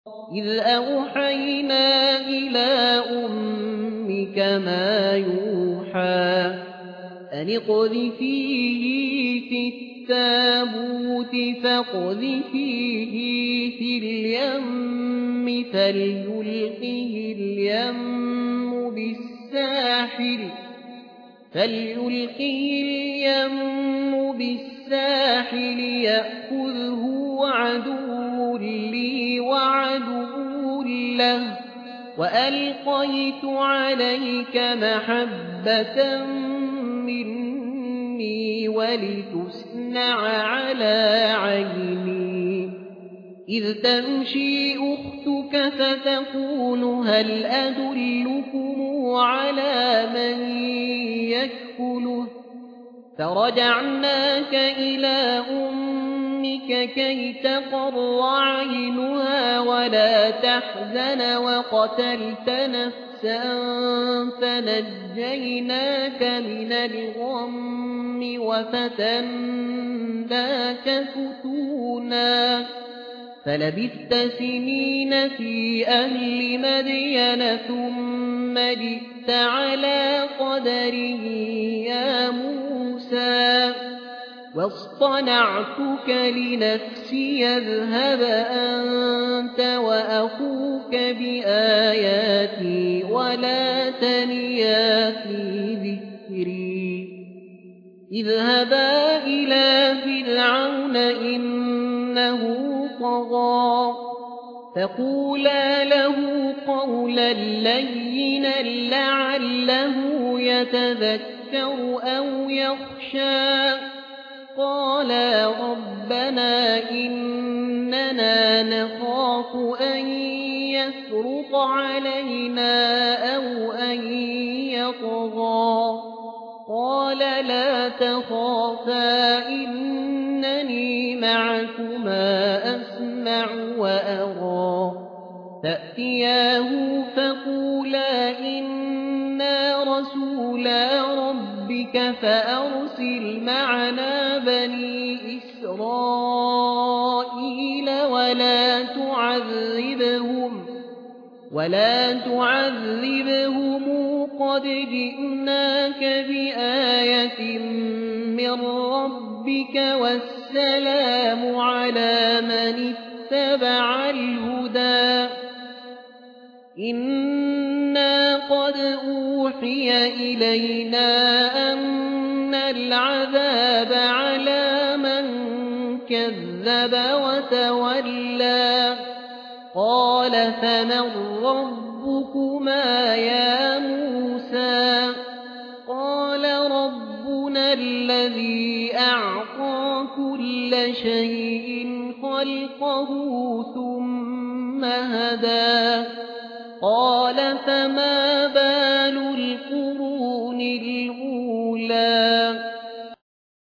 إذ أوحينا إلى أمك ما يوحى أن اقذفيه في التابوت فاقذفيه في اليم فليلقه اليم بالساحل يأخذه عدو لي وعدو له وألقيت عليك محبة مني ولتصنع على عيني إذ تمشي أختك فتقول هل أدلكم على من يكفله فرجعناك إلى أمك كي تقر عينها ولا تحزن وقتلت نفسا فنجيناك من الغم وفتناك فتونا فلبثت سنين في أهل مدين ثم جئت على قدره يا موسى واصطنعتك لنفسي اذهب أنت وأخوك بآياتي ولا تنيا في ذكري اذهبا إلى فرعون إنه طغى فقولا له قولا لينا لعله يتذكر أو يخشى قالا ربنا إننا نخاف أن يفرط علينا أو أن يطغى قال لا تخافا إنني معكما أسمع وأرى فأتياه فقولا إنا رسولا ربك فأرسل معنا بني إسرائيل ولا تعذبهم قد جئناك بآية من ربك والسلام على من اتبع الهدى إنا قد أوحي إلينا أن العذاب على من كذب وتولى قال فمن ربكما يا موسى قال ربنا الذي أعطى كل شيء خلقه ثم هدى قال فما بال القرون الأولى